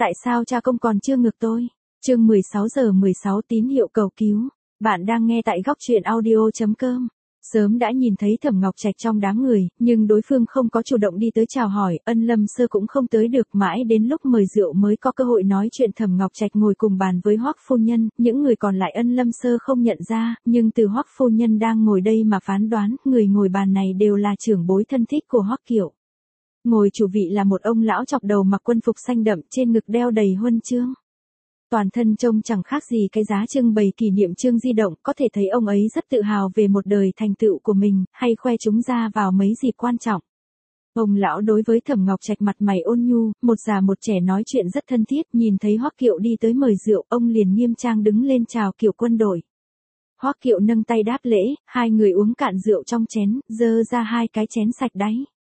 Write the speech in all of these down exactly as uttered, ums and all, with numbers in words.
Tại sao cha công còn chưa ngược tôi? Chương mười sáu giờ mười sáu tín hiệu cầu cứu. Bạn đang nghe tại góc truyện audio chấm com. Sớm đã nhìn thấy Thẩm Ngọc Trạch trong đám người, nhưng đối phương không có chủ động đi tới chào hỏi, Ân Lâm Sơ cũng không tới được, mãi đến lúc mời rượu mới có cơ hội nói chuyện. Thẩm Ngọc Trạch ngồi cùng bàn với Hoắc phu nhân, những người còn lại Ân Lâm Sơ không nhận ra, nhưng từ Hoắc phu nhân đang ngồi đây mà phán đoán, người ngồi bàn này đều là trưởng bối thân thích của Hoắc Kiệu. Ngồi chủ vị là một ông lão chọc đầu mặc quân phục xanh đậm, trên ngực đeo đầy huân chương. Toàn thân trông chẳng khác gì cái giá trưng bày kỷ niệm chương di động, có thể thấy ông ấy rất tự hào về một đời thành tựu của mình, hay khoe chúng ra vào mấy dịp quan trọng. Ông lão đối với Thẩm Ngọc Trạch mặt mày ôn nhu, một già một trẻ nói chuyện rất thân thiết, nhìn thấy Hoắc Kiệu đi tới mời rượu, ông liền nghiêm trang đứng lên chào Kiệu quân đội. Hoắc Kiệu nâng tay đáp lễ, hai người uống cạn rượu trong chén, dơ ra hai cái chén sạch đáy.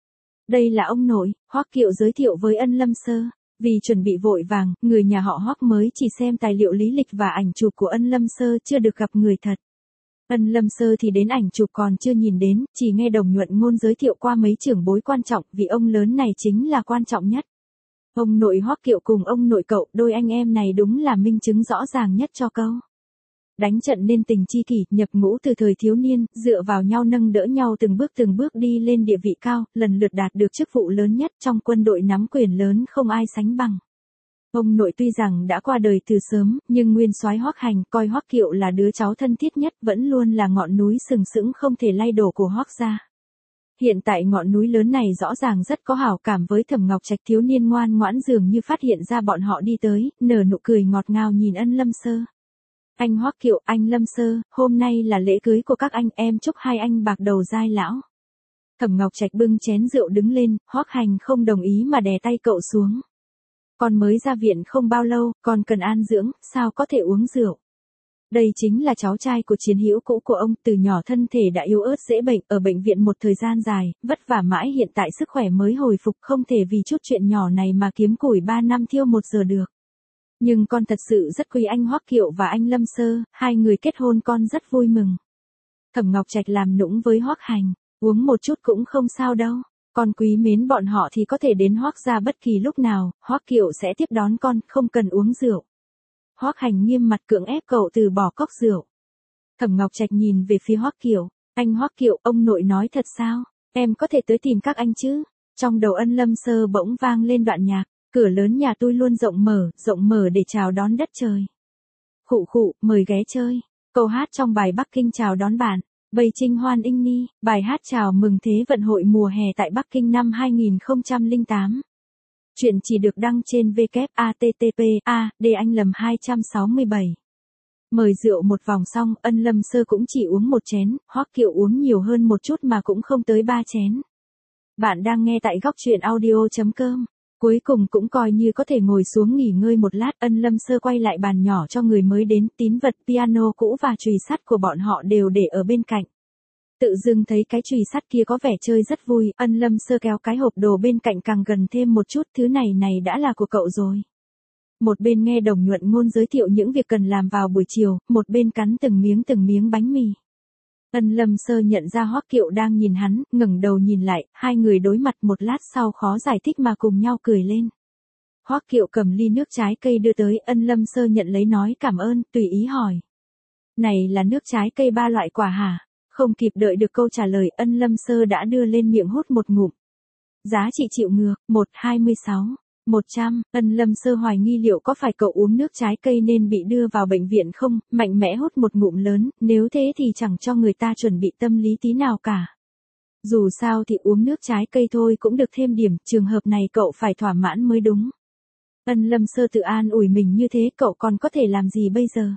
Đây là ông nội, Hoắc Kiệu giới thiệu với Ân Lâm Sơ. Vì chuẩn bị vội vàng, người nhà họ Hoắc mới chỉ xem tài liệu lý lịch và ảnh chụp của Ân Lâm Sơ, chưa được gặp người thật. Ân Lâm Sơ thì đến ảnh chụp còn chưa nhìn đến, chỉ nghe Đồng Nhuận Ngôn giới thiệu qua mấy trưởng bối quan trọng, vì ông lớn này chính là quan trọng nhất. Ông nội Hoắc Kiệu cùng ông nội cậu, đôi anh em này đúng là minh chứng rõ ràng nhất cho câu đánh trận nên tình chi kỷ, nhập ngũ từ thời thiếu niên, dựa vào nhau nâng đỡ nhau từng bước từng bước đi lên địa vị cao, lần lượt đạt được chức vụ lớn nhất trong quân đội, nắm quyền lớn không ai sánh bằng. Ông nội tuy rằng đã qua đời từ sớm, nhưng nguyên soái Hoắc Hành coi Hoắc Kiệu là đứa cháu thân thiết nhất, vẫn luôn là ngọn núi sừng sững không thể lay đổ của Hoắc gia. Hiện tại ngọn núi lớn này rõ ràng rất có hảo cảm với Thẩm Ngọc Trạch, thiếu niên ngoan ngoãn dường như phát hiện ra bọn họ đi tới, nở nụ cười ngọt ngào nhìn Ân Lâm Sơ. Anh Hoắc Kiệu, anh Lâm Sơ, hôm nay là lễ cưới của các anh, em chúc hai anh bạc đầu dai lão. Thẩm Ngọc Trạch bưng chén rượu đứng lên, Hoắc Hành không đồng ý mà đè tay cậu xuống. Con mới ra viện không bao lâu, con cần an dưỡng, sao có thể uống rượu. Đây chính là cháu trai của chiến hữu cũ của ông, từ nhỏ thân thể đã yếu ớt dễ bệnh, ở bệnh viện một thời gian dài, vất vả mãi, hiện tại sức khỏe mới hồi phục, không thể vì chút chuyện nhỏ này mà kiếm củi ba năm thiêu một giờ được. Nhưng con thật sự rất quý anh Hoắc Kiệu và anh Lâm Sơ, hai người kết hôn con rất vui mừng. Thẩm Ngọc Trạch làm nũng với Hoắc Hành, uống một chút cũng không sao đâu, con quý mến bọn họ thì có thể đến Hoắc gia bất kỳ lúc nào, Hoắc Kiệu sẽ tiếp đón con, không cần uống rượu. Hoắc Hành nghiêm mặt cưỡng ép cậu từ bỏ cốc rượu. Thẩm Ngọc Trạch nhìn về phía Hoắc Kiệu, anh Hoắc Kiệu, ông nội nói thật sao, em có thể tới tìm các anh chứ? Trong đầu Ân Lâm Sơ bỗng vang lên đoạn nhạc. Cửa lớn nhà tôi luôn rộng mở, rộng mở để chào đón đất trời. Khụ khụ, mời ghé chơi. Câu hát trong bài Bắc Kinh chào đón bạn. Bầy Trinh Hoan Inh Ni, bài hát chào mừng Thế vận hội mùa hè tại Bắc Kinh năm hai nghìn không trăm lẻ tám. Chuyện chỉ được đăng trên w w w chấm a t t p a d anh lầm hai trăm sáu mươi bảy. Mời rượu một vòng xong, Ân Lâm Sơ cũng chỉ uống một chén, Hoắc Kiệu uống nhiều hơn một chút mà cũng không tới ba chén. Bạn đang nghe tại góc truyện audio chấm com. Cuối cùng cũng coi như có thể ngồi xuống nghỉ ngơi một lát, Ân Lâm Sơ quay lại bàn nhỏ cho người mới đến, tín vật piano cũ và chùy sắt của bọn họ đều để ở bên cạnh. Tự dưng thấy cái chùy sắt kia có vẻ chơi rất vui, Ân Lâm Sơ kéo cái hộp đồ bên cạnh càng gần thêm một chút, thứ này này đã là của cậu rồi. Một bên nghe Đồng Nhuận Ngôn giới thiệu những việc cần làm vào buổi chiều, một bên cắn từng miếng từng miếng bánh mì. Ân Lâm Sơ nhận ra Hoắc Kiệu đang nhìn hắn, ngẩng đầu nhìn lại, hai người đối mặt một lát sau khó giải thích mà cùng nhau cười lên. Hoắc Kiệu cầm ly nước trái cây đưa tới, Ân Lâm Sơ nhận lấy nói cảm ơn, tùy ý hỏi. Này là nước trái cây ba loại quả hả? Không kịp đợi được câu trả lời, Ân Lâm Sơ đã đưa lên miệng hút một ngụm. Giá trị chịu ngược, một phẩy hai mươi sáu. một trăm, Ân Lâm Sơ hoài nghi liệu có phải cậu uống nước trái cây nên bị đưa vào bệnh viện không, mạnh mẽ hút một ngụm lớn, nếu thế thì chẳng cho người ta chuẩn bị tâm lý tí nào cả. Dù sao thì uống nước trái cây thôi cũng được thêm điểm, trường hợp này cậu phải thỏa mãn mới đúng. Ân Lâm Sơ tự an ủi mình như thế, cậu còn có thể làm gì bây giờ?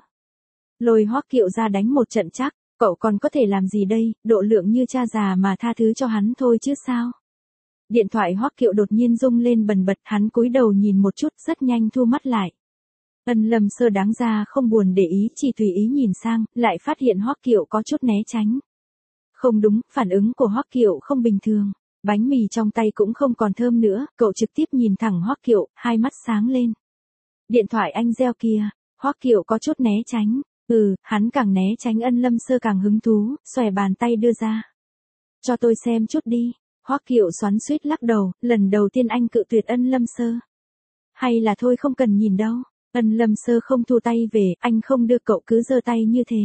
Lôi Hoắc Kiệu ra đánh một trận chắc, cậu còn có thể làm gì đây, độ lượng như cha già mà tha thứ cho hắn thôi chứ sao? Điện thoại Hoắc Kiệu đột nhiên rung lên bần bật, hắn cúi đầu nhìn một chút, rất nhanh thu mắt lại. Ân Lâm Sơ đáng ra không buồn để ý, chỉ tùy ý nhìn sang, lại phát hiện Hoắc Kiệu có chút né tránh. Không đúng, phản ứng của Hoắc Kiệu không bình thường. Bánh mì trong tay cũng không còn thơm nữa, cậu trực tiếp nhìn thẳng Hoắc Kiệu, hai mắt sáng lên. Điện thoại anh reo kìa, Hoắc Kiệu có chút né tránh. Ừ, hắn càng né tránh Ân Lâm Sơ càng hứng thú, xòe bàn tay đưa ra. Cho tôi xem chút đi. Hoắc Kiệu xoắn xuýt lắc đầu, lần đầu tiên anh cự tuyệt Ân Lâm Sơ. Hay là thôi không cần nhìn đâu. Ân Lâm Sơ không thu tay về, anh không đưa cậu cứ giơ tay như thế.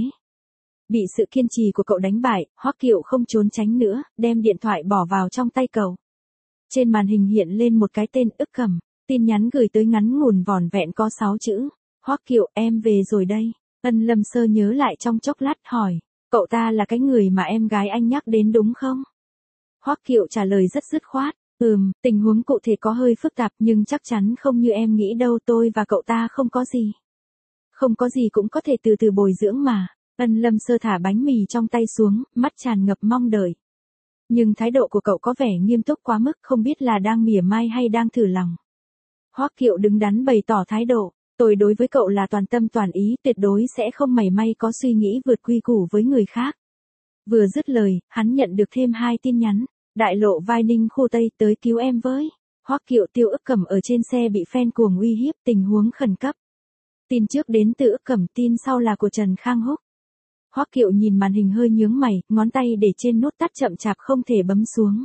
Bị sự kiên trì của cậu đánh bại, Hoắc Kiệu không trốn tránh nữa, đem điện thoại bỏ vào trong tay cậu. Trên màn hình hiện lên một cái tên Ức Cẩm, tin nhắn gửi tới ngắn ngủn vỏn vẹn có sáu chữ. Hoắc Kiệu, em về rồi đây. Ân Lâm Sơ nhớ lại trong chốc lát hỏi, cậu ta là cái người mà em gái anh nhắc đến đúng không? Hoắc Kiệu trả lời rất dứt khoát, ừm, tình huống cụ thể có hơi phức tạp nhưng chắc chắn không như em nghĩ đâu, tôi và cậu ta không có gì. Không có gì cũng có thể từ từ bồi dưỡng mà. Ân Lâm Sơ thả bánh mì trong tay xuống, mắt tràn ngập mong đợi. Nhưng thái độ của cậu có vẻ nghiêm túc quá mức, không biết là đang mỉa mai hay đang thử lòng. Hoắc Kiệu đứng đắn bày tỏ thái độ, tôi đối với cậu là toàn tâm toàn ý, tuyệt đối sẽ không mảy may có suy nghĩ vượt quy củ với người khác. Vừa dứt lời, hắn nhận được thêm hai tin nhắn. Đại lộ Vai Ninh khu Tây, tới cứu em với. Hoắc Kiệu, Tiêu Ức Cẩm ở trên xe bị fan cuồng uy hiếp, tình huống khẩn cấp. Tin trước đến từ Ức Cẩm, tin sau là của Trần Khang Húc. Hoắc Kiệu nhìn màn hình hơi nhướng mày, ngón tay để trên nút tắt chậm chạp không thể bấm xuống.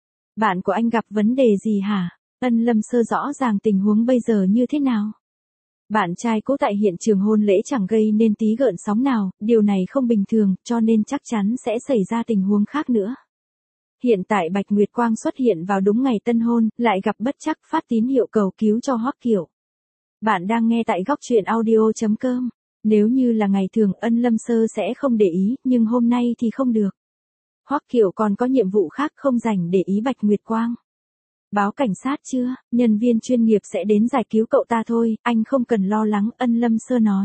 Bạn của anh gặp vấn đề gì hả? Ân Lâm Sơ rõ ràng tình huống bây giờ như thế nào. Bạn trai cũ tại hiện trường hôn lễ chẳng gây nên tí gợn sóng nào, điều này không bình thường, cho nên chắc chắn sẽ xảy ra tình huống khác nữa. Hiện tại Bạch Nguyệt Quang xuất hiện vào đúng ngày tân hôn, lại gặp bất trắc phát tín hiệu cầu cứu cho Hoắc Kiệu. Bạn đang nghe tại góc truyện audio chấm com. Nếu như là ngày thường Ân Lâm Sơ sẽ không để ý, nhưng hôm nay thì không được. Hoắc Kiệu còn có nhiệm vụ khác không dành để ý Bạch Nguyệt Quang. Báo cảnh sát chưa, nhân viên chuyên nghiệp sẽ đến giải cứu cậu ta thôi, anh không cần lo lắng, Ân Lâm Sơ nói.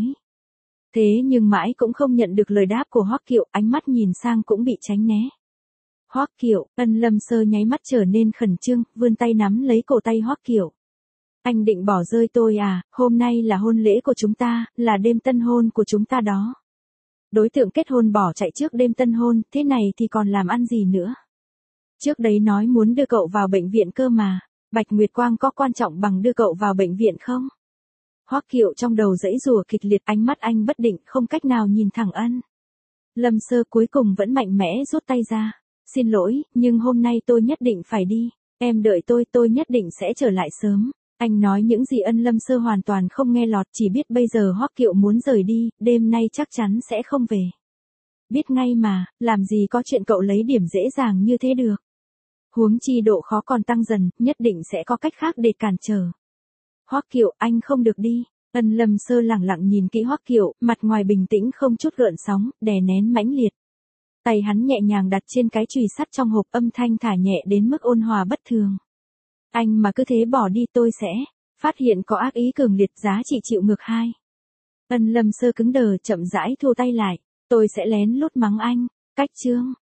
Thế nhưng mãi cũng không nhận được lời đáp của Hoắc Kiệu, ánh mắt nhìn sang cũng bị tránh né. Hoắc Kiệu, Ân Lâm Sơ nháy mắt trở nên khẩn trương, vươn tay nắm lấy cổ tay Hoắc Kiệu. Anh định bỏ rơi tôi à, hôm nay là hôn lễ của chúng ta, là đêm tân hôn của chúng ta đó. Đối tượng kết hôn bỏ chạy trước đêm tân hôn, thế này thì còn làm ăn gì nữa. Trước đấy nói muốn đưa cậu vào bệnh viện cơ mà, Bạch Nguyệt Quang có quan trọng bằng đưa cậu vào bệnh viện không? Hoắc Kiệu trong đầu giãy giụa kịch liệt, ánh mắt anh bất định, không cách nào nhìn thẳng Ân Lâm Sơ cuối cùng vẫn mạnh mẽ rút tay ra. Xin lỗi, nhưng hôm nay tôi nhất định phải đi, em đợi tôi, tôi nhất định sẽ trở lại sớm. Anh nói những gì Ân Lâm Sơ hoàn toàn không nghe lọt, chỉ biết bây giờ Hoắc Kiệu muốn rời đi, đêm nay chắc chắn sẽ không về. Biết ngay mà, làm gì có chuyện cậu lấy điểm dễ dàng như thế được. Huống chi độ khó còn tăng dần, nhất định sẽ có cách khác để cản trở. Hoắc Kiệu, anh không được đi. Ân Lâm Sơ lẳng lặng nhìn kỹ Hoắc Kiệu, mặt ngoài bình tĩnh không chút gợn sóng, đè nén mãnh liệt. Tay hắn nhẹ nhàng đặt trên cái chùy sắt trong hộp, âm thanh thả nhẹ đến mức ôn hòa bất thường. Anh mà cứ thế bỏ đi tôi sẽ phát hiện có ác ý cường liệt, giá trị chịu ngược hai. Ân Lâm Sơ cứng đờ, chậm rãi thu tay lại. Tôi sẽ lén lút mắng anh. Cách chương.